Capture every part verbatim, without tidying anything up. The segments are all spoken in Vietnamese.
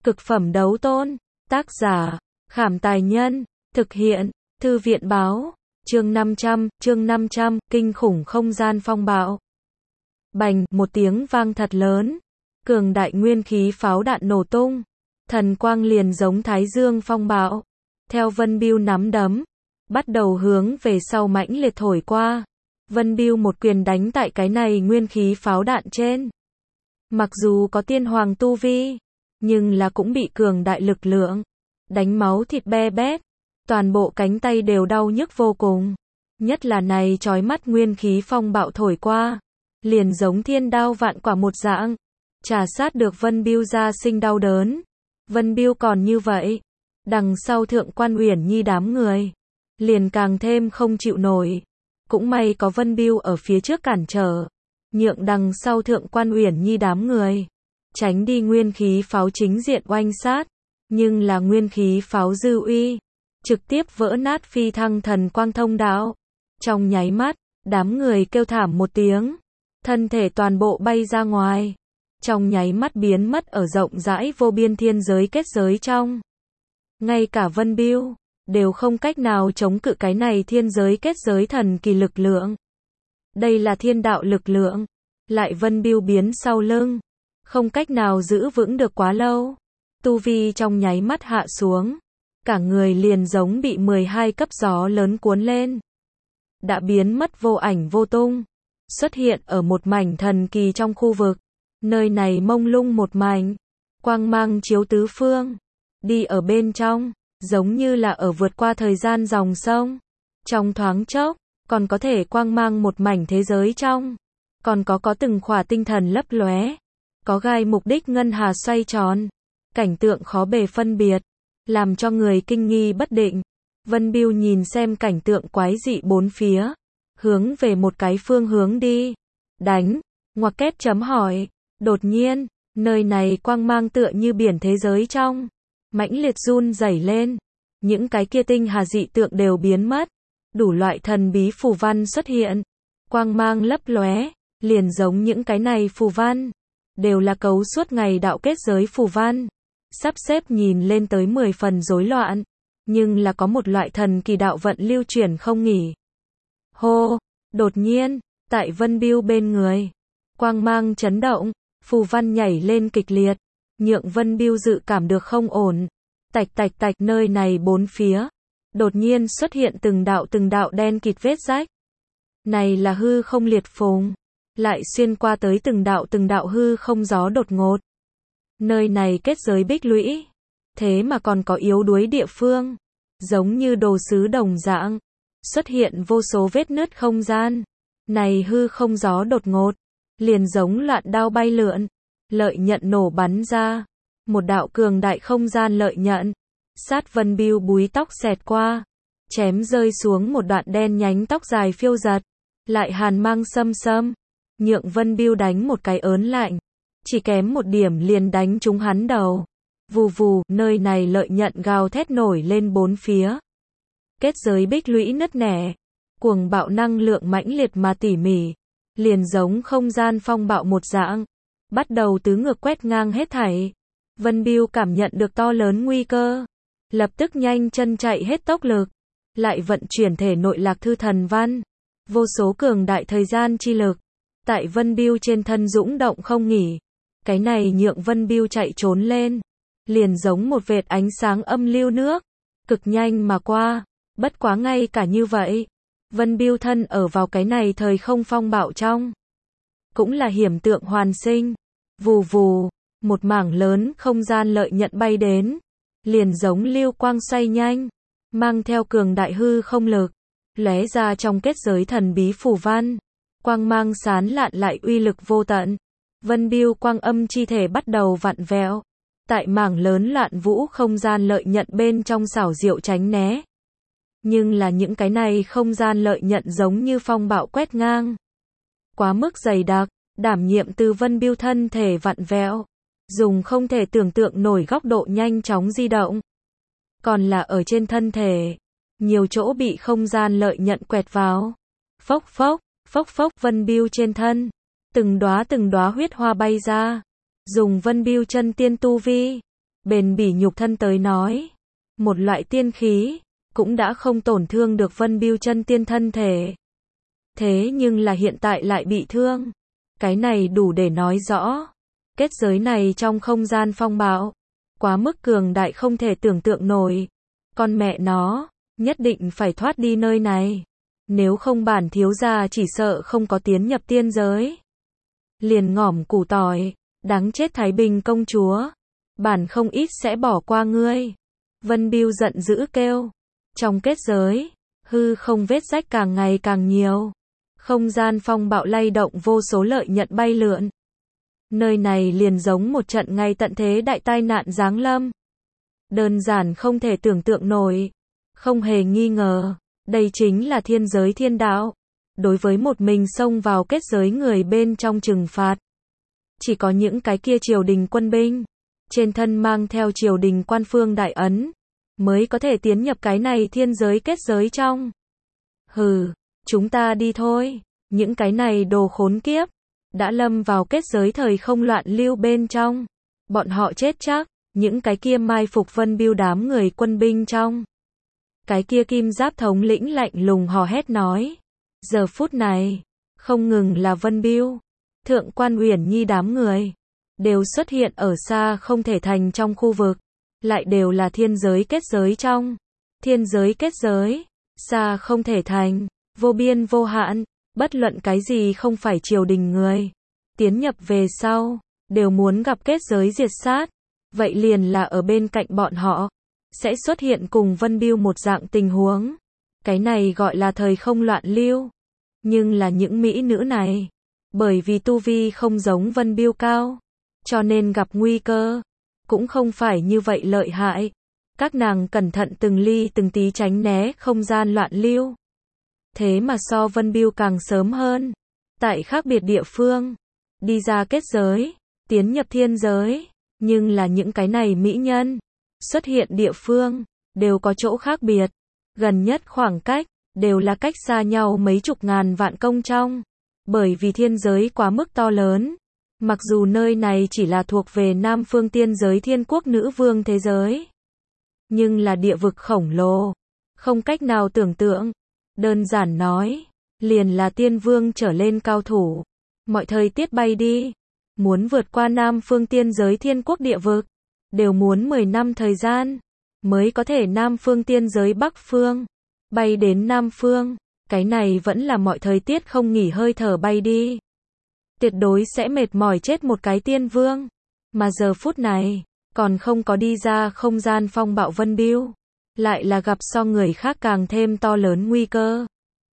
Cực phẩm đấu tôn. Tác giả, Khảm Tài Nhân. Thực hiện, Thư viện Báo. Chương năm trăm, chương năm trăm, kinh khủng không gian phong bạo. Bành, một tiếng vang thật lớn. Cường đại nguyên khí pháo đạn nổ tung. Thần quang liền giống thái dương phong bạo. Theo Vân Bưu nắm đấm, bắt đầu hướng về sau mãnh liệt thổi qua. Vân Bưu một quyền đánh tại cái này nguyên khí pháo đạn trên. Mặc dù có tiên hoàng tu vi, nhưng là cũng bị cường đại lực lượng đánh máu thịt be bét, toàn bộ cánh tay đều đau nhức vô cùng. Nhất là này chói mắt nguyên khí phong bạo thổi qua, liền giống thiên đao vạn quả một dạng, trà sát được Vân Bưu ra sinh đau đớn. Vân Bưu còn như vậy, đằng sau Thượng Quan Uyển Nhi đám người liền càng thêm không chịu nổi. Cũng may có Vân Bưu ở phía trước cản trở, nhượng đằng sau Thượng Quan Uyển Nhi đám người tránh đi nguyên khí pháo chính diện oanh sát, nhưng là nguyên khí pháo dư uy trực tiếp vỡ nát phi thăng thần quang thông đạo. Trong nháy mắt, đám người kêu thảm một tiếng, thân thể toàn bộ bay ra ngoài, trong nháy mắt biến mất ở rộng rãi vô biên thiên giới kết giới trong. Ngay cả Vân Bưu đều không cách nào chống cự cái này thiên giới kết giới thần kỳ lực lượng. Đây là thiên đạo lực lượng, lại Vân Bưu biến sau lưng, không cách nào giữ vững được quá lâu. Tu vi trong nháy mắt hạ xuống, cả người liền giống bị mười hai cấp gió lớn cuốn lên, đã biến mất vô ảnh vô tung, xuất hiện ở một mảnh thần kỳ trong khu vực. Nơi này mông lung một mảnh, quang mang chiếu tứ phương, đi ở bên trong, giống như là ở vượt qua thời gian dòng sông. Trong thoáng chốc, còn có thể quang mang một mảnh thế giới trong, còn có có từng khỏa tinh thần lấp lóe, có gai mục đích ngân hà xoay tròn, cảnh tượng khó bề phân biệt, làm cho người kinh nghi bất định. Vân Bưu nhìn xem cảnh tượng quái dị bốn phía, hướng về một cái phương hướng đi. Đánh, ngoặc kép chấm hỏi. Đột nhiên, nơi này quang mang tựa như biển thế giới trong, mãnh liệt run rẩy lên. Những cái kia tinh hà dị tượng đều biến mất, đủ loại thần bí phù văn xuất hiện, quang mang lấp lóe, liền giống những cái này phù văn đều là cấu suốt ngày đạo kết giới phù văn, sắp xếp nhìn lên tới mười phần rối loạn, nhưng là có một loại thần kỳ đạo vận lưu chuyển không nghỉ. Hô, đột nhiên, tại Vân Bưu bên người, quang mang chấn động, phù văn nhảy lên kịch liệt, nhượng Vân Bưu dự cảm được không ổn. Tạch tạch tạch, nơi này bốn phía đột nhiên xuất hiện từng đạo từng đạo đen kịt vết rách. Này là hư không liệt phùng, lại xuyên qua tới từng đạo từng đạo hư không gió đột ngột. Nơi này kết giới bích lũy, thế mà còn có yếu đuối địa phương, giống như đồ sứ đồng dạng, xuất hiện vô số vết nứt không gian. Này hư không gió đột ngột, liền giống loạn đao bay lượn, lợi nhận nổ bắn ra, một đạo cường đại không gian lợi nhận, sát Vân Bưu búi tóc xẹt qua, chém rơi xuống một đoạn đen nhánh tóc dài phiêu giật, lại hàn mang xâm xâm, nhượng Vân Bưu đánh một cái ớn lạnh, chỉ kém một điểm liền đánh trúng hắn đầu. Vù vù, nơi này lợi nhận gào thét nổi lên bốn phía. Kết giới bích lũy nứt nẻ, cuồng bạo năng lượng mãnh liệt mà tỉ mỉ, liền giống không gian phong bạo một dạng, bắt đầu tứ ngược quét ngang hết thảy. Vân Bưu cảm nhận được to lớn nguy cơ, lập tức nhanh chân chạy hết tốc lực, lại vận chuyển thể nội Lạc Thư Thần Văn, vô số cường đại thời gian chi lực tại Vân Bưu trên thân dũng động không nghỉ. Cái này nhượng Vân Bưu chạy trốn lên, liền giống một vệt ánh sáng âm lưu nước, cực nhanh mà qua. Bất quá ngay cả như vậy, Vân Bưu thân ở vào cái này thời không phong bạo trong, cũng là hiểm tượng hoàn sinh. Vù vù, một mảng lớn không gian lợi nhận bay đến, liền giống lưu quang xoay nhanh, mang theo cường đại hư không lực, lóe ra trong kết giới thần bí phù văn, quang mang sán lạn lại uy lực vô tận. Vân Bưu quang âm chi thể bắt đầu vặn vẹo, tại mảng lớn loạn vũ không gian lợi nhận bên trong xảo diệu tránh né. Nhưng là những cái này không gian lợi nhận giống như phong bạo quét ngang, quá mức dày đặc, đảm nhiệm từ Vân Bưu thân thể vặn vẹo, dùng không thể tưởng tượng nổi góc độ nhanh chóng di động. Còn là ở trên thân thể, nhiều chỗ bị không gian lợi nhận quẹt vào. Phốc phốc, phốc phốc, Vân Bưu trên thân, từng đóa từng đóa huyết hoa bay ra. Dùng Vân Bưu chân tiên tu vi, bền bỉ nhục thân tới nói. Một loại tiên khí, cũng đã không tổn thương được Vân Bưu chân tiên thân thể. Thế nhưng là hiện tại lại bị thương. Cái này đủ để nói rõ. Kết giới này trong không gian phong bạo. Quá mức cường đại không thể tưởng tượng nổi. Con mẹ nó, nhất định phải thoát đi nơi này. Nếu không bản thiếu gia chỉ sợ không có tiến nhập tiên giới. Liền ngỏm củ tỏi, đáng chết Thái Bình công chúa. Bản không ít sẽ bỏ qua ngươi. Vân Bưu giận dữ kêu. Trong kết giới, hư không vết rách càng ngày càng nhiều. Không gian phong bạo lay động vô số lợi nhận bay lượn. Nơi này liền giống một trận ngay tận thế đại tai nạn giáng lâm. Đơn giản không thể tưởng tượng nổi. Không hề nghi ngờ, đây chính là thiên giới thiên đạo. Đối với một mình xông vào kết giới người bên trong trừng phạt. Chỉ có những cái kia triều đình quân binh, trên thân mang theo triều đình quan phương đại ấn, mới có thể tiến nhập cái này thiên giới kết giới trong. Hừ, chúng ta đi thôi, những cái này đồ khốn kiếp, đã lâm vào kết giới thời không loạn lưu bên trong. Bọn họ chết chắc, những cái kia mai phục Vân Bưu đám người quân binh trong. Cái kia kim giáp thống lĩnh lạnh lùng hò hét nói. Giờ phút này, không ngừng là Vân Bưu, Thượng Quan Uyển Nhi đám người, đều xuất hiện ở xa không thể thành trong khu vực, lại đều là thiên giới kết giới trong. Thiên giới kết giới, xa không thể thành, vô biên vô hạn, bất luận cái gì không phải triều đình người. Tiến nhập về sau, đều muốn gặp kết giới diệt sát, vậy liền là ở bên cạnh bọn họ, sẽ xuất hiện cùng Vân Bưu một dạng tình huống. Cái này gọi là thời không loạn lưu. Nhưng là những mỹ nữ này, bởi vì tu vi không giống Vân Bưu cao, cho nên gặp nguy cơ, cũng không phải như vậy lợi hại. Các nàng cẩn thận từng ly từng tí tránh né không gian loạn lưu. Thế mà so Vân Bưu càng sớm hơn, tại khác biệt địa phương, đi ra kết giới, tiến nhập thiên giới, nhưng là những cái này mỹ nhân, xuất hiện địa phương, đều có chỗ khác biệt. Gần nhất khoảng cách, đều là cách xa nhau mấy chục ngàn vạn công trong. Bởi vì thiên giới quá mức to lớn. Mặc dù nơi này chỉ là thuộc về Nam Phương tiên giới thiên quốc nữ vương thế giới. Nhưng là địa vực khổng lồ. Không cách nào tưởng tượng. Đơn giản nói, liền là tiên vương trở lên cao thủ. Mọi thời tiết bay đi. Muốn vượt qua Nam Phương tiên giới thiên quốc địa vực. Đều muốn mười năm thời gian. Mới có thể Nam Phương tiên giới Bắc Phương. Bay đến Nam Phương. Cái này vẫn là mọi thời tiết không nghỉ hơi thở bay đi. Tuyệt đối sẽ mệt mỏi chết một cái tiên vương. Mà giờ phút này, còn không có đi ra không gian phong bạo Vân Bưu. Lại là gặp so người khác càng thêm to lớn nguy cơ.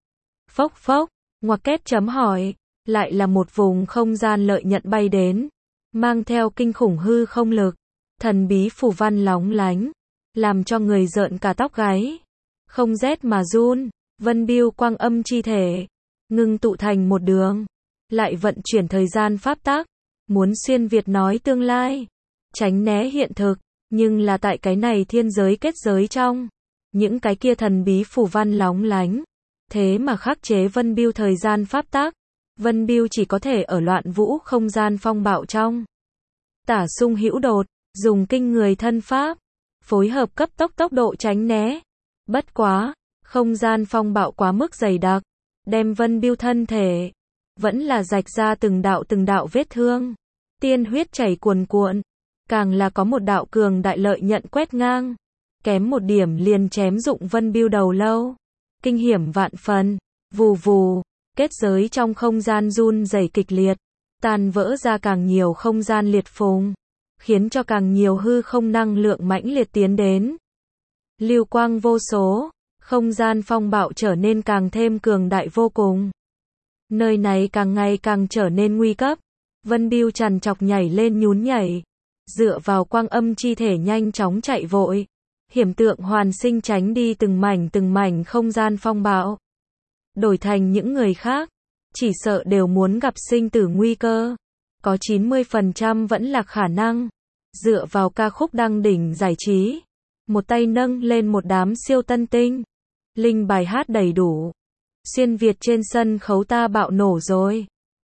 Phốc phốc, ngoặc kép chấm hỏi. Lại là một vùng không gian lợi nhận bay đến. Mang theo kinh khủng hư không lực. Thần bí phù văn lóng lánh. Làm cho người rợn cả tóc gáy. Không rét mà run. Vân Bưu quang âm chi thể. Ngưng tụ thành một đường. Lại vận chuyển thời gian pháp tắc. Muốn xuyên Việt nói tương lai. Tránh né hiện thực. Nhưng là tại cái này thiên giới kết giới trong. Những cái kia thần bí phù văn lóng lánh. Thế mà khắc chế Vân Bưu thời gian pháp tắc. Vân Bưu chỉ có thể ở loạn vũ không gian phong bạo trong. Tả sung hữu đột. Dùng kinh người thân pháp. Phối hợp cấp tốc tốc độ tránh né. Bất quá. Không gian phong bạo quá mức dày đặc. Đem Vân Bưu thân thể. Vẫn là rạch ra từng đạo từng đạo vết thương. Tiên huyết chảy cuồn cuộn. Càng là có một đạo cường đại lợi nhận quét ngang. Kém một điểm liền chém dụng Vân Bưu đầu lâu. Kinh hiểm vạn phần. Vù vù. Kết giới trong không gian run rẩy kịch liệt. Tan vỡ ra càng nhiều không gian liệt phùng. Khiến cho càng nhiều hư không năng lượng mãnh liệt tiến đến. Lưu quang vô số. Không gian phong bạo trở nên càng thêm cường đại vô cùng. Nơi này càng ngày càng trở nên nguy cấp. Vân Bưu trằn trọc nhảy lên nhún nhảy. Dựa vào quang âm chi thể nhanh chóng chạy vội. Hiểm tượng hoàn sinh tránh đi từng mảnh từng mảnh không gian phong bạo. Đổi thành những người khác. Chỉ sợ đều muốn gặp sinh tử nguy cơ. Có chín mươi phần trăm vẫn là khả năng. Dựa vào ca khúc đăng đỉnh giải trí. Một tay nâng lên một đám siêu tân tinh. Linh bài hát đầy đủ. Xuyên Việt trên sân khấu ta bạo nổ rồi.